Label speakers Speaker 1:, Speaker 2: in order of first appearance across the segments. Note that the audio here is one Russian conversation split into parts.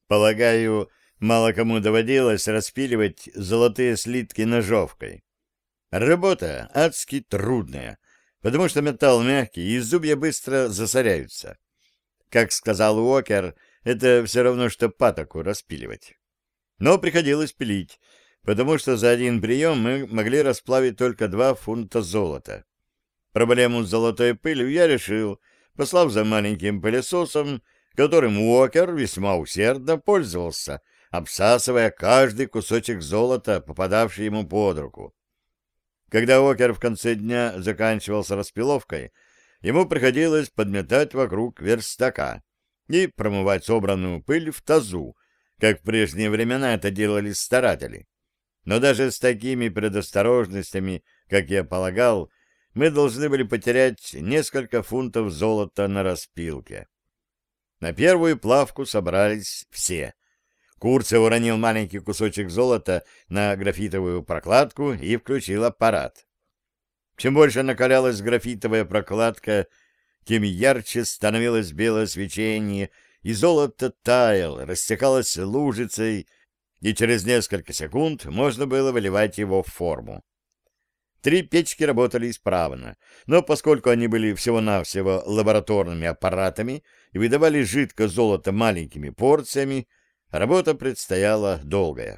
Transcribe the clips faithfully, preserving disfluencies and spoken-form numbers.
Speaker 1: Полагаю, мало кому доводилось распиливать золотые слитки ножовкой. Работа адски трудная, потому что металл мягкий и зубья быстро засоряются. Как сказал Уокер, это все равно, что патоку распиливать. Но приходилось пилить, потому что за один прием мы могли расплавить только два фунта золота. Проблему с золотой пылью я решил, послав за маленьким пылесосом, которым Уокер весьма усердно пользовался, обсасывая каждый кусочек золота, попадавший ему под руку. Когда Уокер в конце дня заканчивал с распиловкой, ему приходилось подметать вокруг верстака и промывать собранную пыль в тазу, как в прежние времена это делали старатели. Но даже с такими предосторожностями, как я полагал, мы должны были потерять несколько фунтов золота на распилке. На первую плавку собрались все. Курце уронил маленький кусочек золота на графитовую прокладку и включил аппарат. Чем больше накалялась графитовая прокладка, тем ярче становилось белое свечение, и золото таяло, растекалось лужицей, и через несколько секунд можно было выливать его в форму. Три печки работали исправно, но поскольку они были всего-навсего лабораторными аппаратами и выдавали жидкое золото маленькими порциями, работа предстояла долгая.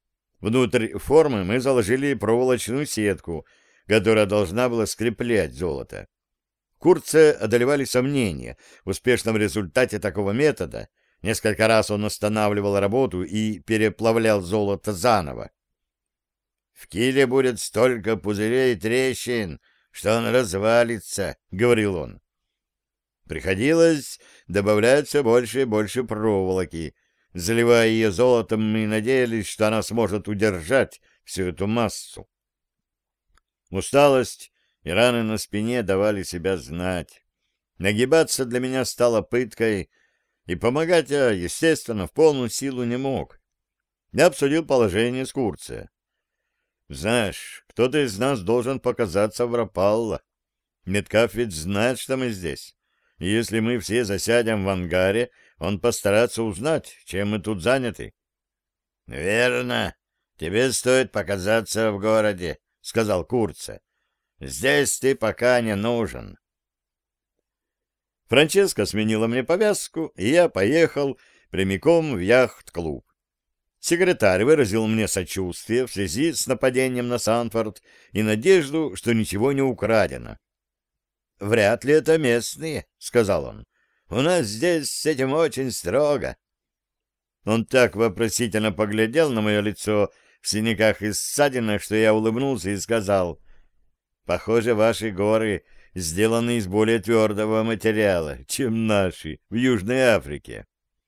Speaker 1: Внутрь формы мы заложили проволочную сетку, которая должна была скреплять золото. Курце одолевали сомнения в успешном результате такого метода. Несколько раз он останавливал работу и переплавлял золото заново. «В киле будет столько пузырей и трещин, что он развалится», — говорил он. Приходилось добавлять все больше и больше проволоки. Заливая ее золотом, мы надеялись, что она сможет удержать всю эту массу. Усталость и раны на спине давали себя знать. Нагибаться для меня стало пыткой, и помогать я, естественно, в полную силу не мог. Я обсудил положение с Курце. «Знаешь, кто-то из нас должен показаться в Рапалло. Меткалф ведь знает, что мы здесь. И если мы все засядем в ангаре, он постарается узнать, чем мы тут заняты». «Верно. Тебе стоит показаться в городе», — сказал Курце. «Здесь ты пока не нужен». Франческа сменила мне повязку, и я поехал прямиком в яхт-клуб. Секретарь выразил мне сочувствие в связи с нападением на Санфорд и надежду, что ничего не украдено. «Вряд ли это местные», — сказал он. «У нас здесь с этим очень строго». Он так вопросительно поглядел на мое лицо в синяках и ссадинах, что я улыбнулся и сказал: «Похоже, ваши горы сделаны из более твердого материала, чем наши в Южной Африке».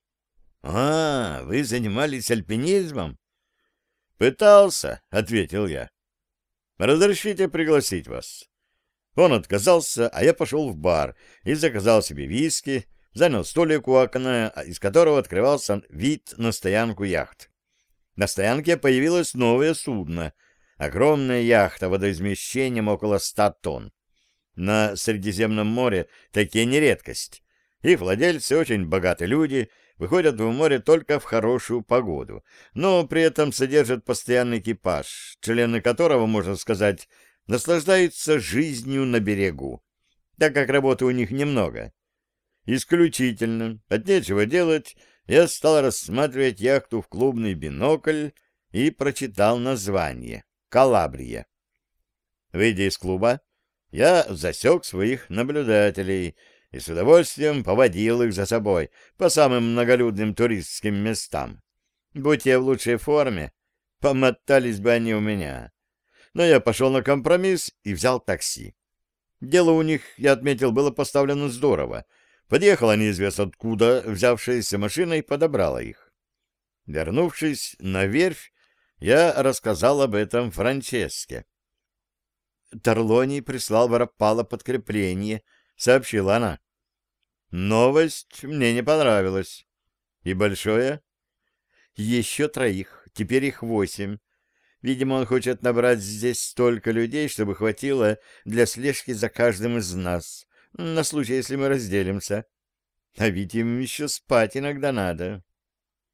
Speaker 1: «А, вы занимались альпинизмом?» «Пытался», — ответил я. «Разрешите пригласить вас?» Он отказался, а я пошел в бар и заказал себе виски, занял столик у окна, из которого открывался вид на стоянку яхт. На стоянке появилось новое судно — огромная яхта водоизмещением около ста тонн. На Средиземном море такие не редкость. Их владельцы, очень богатые люди, выходят в море только в хорошую погоду, но при этом содержат постоянный экипаж, члены которого, можно сказать, наслаждаются жизнью на берегу, так как работы у них немного. Исключительно, от нечего делать, я стал рассматривать яхту в клубный бинокль и прочитал название — «Калабрия». Выйдя из клуба, я засек своих наблюдателей и с удовольствием поводил их за собой по самым многолюдным туристским местам. Будь я в лучшей форме, помотались бы они у меня. Но я пошел на компромисс и взял такси. Дело у них, я отметил, было поставлено здорово. Подъехала неизвестно откуда взявшаяся машина и подобрала их. Вернувшись на верфь, я рассказал об этом Франческе. «Торлоний прислал в Рапалло подкрепление», — сообщила она. Новость мне не понравилась. «И большое?» «Еще троих, теперь их восемь. Видимо, он хочет набрать здесь столько людей, чтобы хватило для слежки за каждым из нас, на случай, если мы разделимся. А ведь им еще спать иногда надо».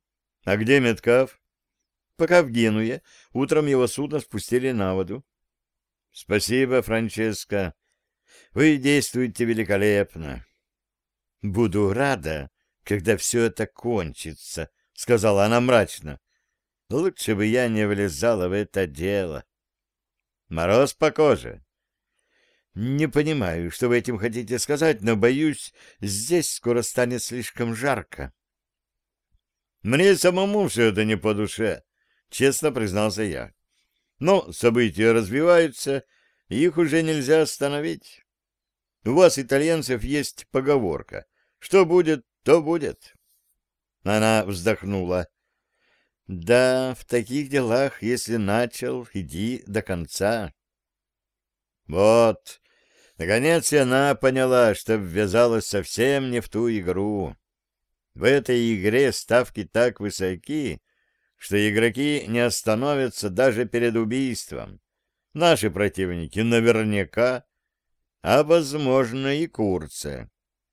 Speaker 1: А где Меткав?
Speaker 2: Пока в Генуе. Утром его судно спустили на воду.
Speaker 1: Спасибо, Франческо. Вы действуете великолепно.
Speaker 2: Буду рада, когда все это кончится, — сказала она мрачно. Лучше бы я не влезала в это дело.
Speaker 1: Мороз по коже.
Speaker 2: Не понимаю, что вы этим хотите сказать, но, боюсь, здесь скоро станет слишком жарко.
Speaker 1: Мне самому все это не по душе, честно признался я. Но события развиваются, и их уже нельзя остановить. У вас, итальянцев, есть поговорка: что будет, то будет.
Speaker 2: Она вздохнула. Да, в таких делах, если начал, иди до конца.
Speaker 1: Вот, наконец и она поняла, что ввязалась совсем не в ту игру. В этой игре ставки так высоки, что игроки не остановятся даже перед убийством. Наши противники наверняка, а, возможно, и Курция.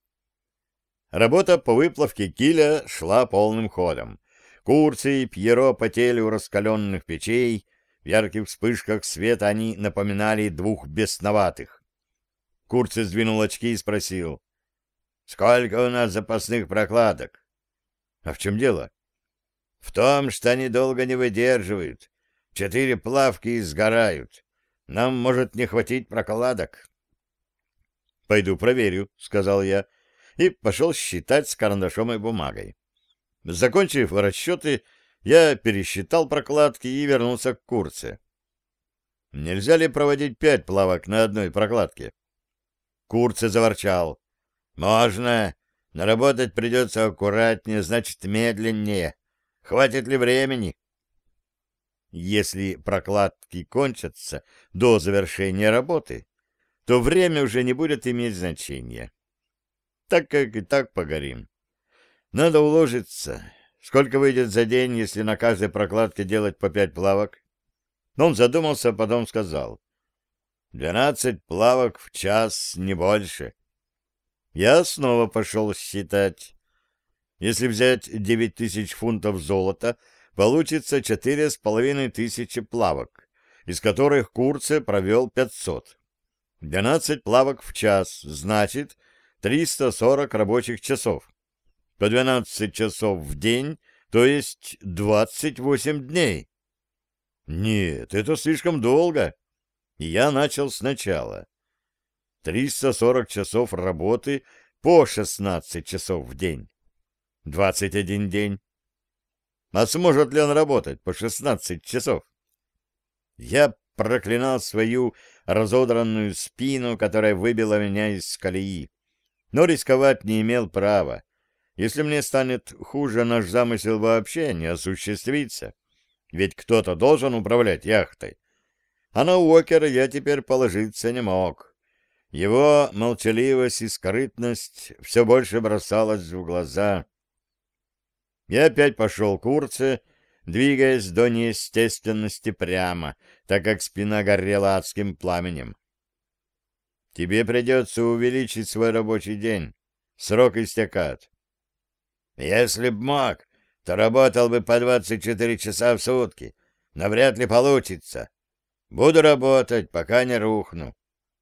Speaker 1: Работа по выплавке киля шла полным ходом. Курций и Пьеро потели у раскаленных печей, в ярких вспышках света они напоминали двух бесноватых. Курций сдвинул очки и спросил: «Сколько у нас запасных прокладок?» «А в чем дело?» «В том, что они долго не выдерживают. Четыре плавки и сгорают. Нам может не хватить прокладок».
Speaker 2: «Пойду проверю», — сказал я, и пошел считать с карандашом и бумагой. Закончив расчеты, я пересчитал прокладки и вернулся к Курце.
Speaker 1: «Нельзя ли проводить пять плавок на одной прокладке?»
Speaker 2: Курце заворчал.
Speaker 1: «Можно, но работать придется аккуратнее, значит, медленнее. Хватит ли времени?»
Speaker 2: «Если прокладки кончатся до завершения работы, то время уже не будет иметь значения. Так как и так погорим. Надо уложиться. Сколько выйдет за день, если на каждой прокладке делать по пять плавок?» Он задумался, а потом сказал: «Двенадцать плавок в час, не больше». Я снова пошел считать. Если взять девять тысяч фунтов золота, получится четыре с половиной тысячи плавок, из которых Курце провел пятьсот. Двенадцать плавок в час, значит, триста сорок рабочих часов. По двенадцать часов в день, то есть двадцать восемь дней. Нет, это слишком долго. И я начал сначала. триста сорок часов работы по шестнадцать часов в день. двадцать один день. А сможет ли он работать по шестнадцать часов? Я проклинал свою разодранную спину, которая выбила меня из колеи. Но рисковать не имел права. Если мне станет хуже, наш замысел вообще не осуществится. Ведь кто-то должен управлять яхтой. А на Уокера я теперь положиться не мог. Его молчаливость и скрытность все больше бросалась в глаза. Я опять пошел к Курце, двигаясь до неестественности прямо, так как спина горела адским пламенем. «Тебе придется увеличить свой рабочий день. Срок истекает».
Speaker 1: «Если б мог, то работал бы по двадцать четыре часа в сутки, но вряд ли получится. Буду работать, пока не рухну».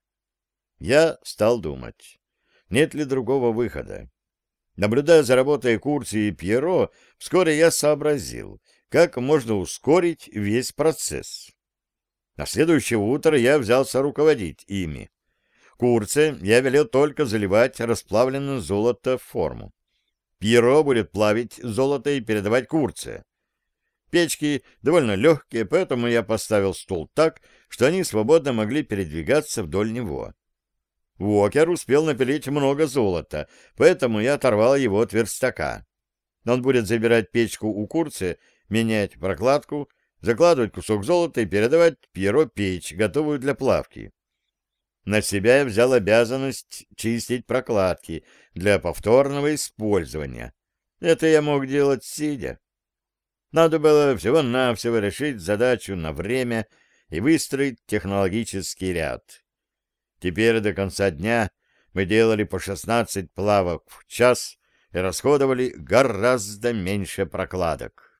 Speaker 2: Я стал думать, нет ли другого выхода. Наблюдая за работой Курции и Пьеро, вскоре я сообразил, как можно ускорить весь процесс. На следующее утро я взялся руководить ими. Курце я велел только заливать расплавленное золото в форму. Пьеро будет плавить золото и передавать Курце. Печки довольно легкие, поэтому я поставил стол так, что они свободно могли передвигаться вдоль него. Уокер успел напилить много золота, поэтому я оторвал его от верстака. Он будет забирать печку у Курце, менять прокладку, закладывать кусок золота и передавать Пьеро печь, готовую для плавки. На себя я взял обязанность чистить прокладки для повторного использования. Это я мог делать сидя. Надо было всего-навсего решить задачу на время и выстроить технологический ряд. Теперь до конца дня мы делали по шестнадцать плавок в час и расходовали гораздо меньше прокладок.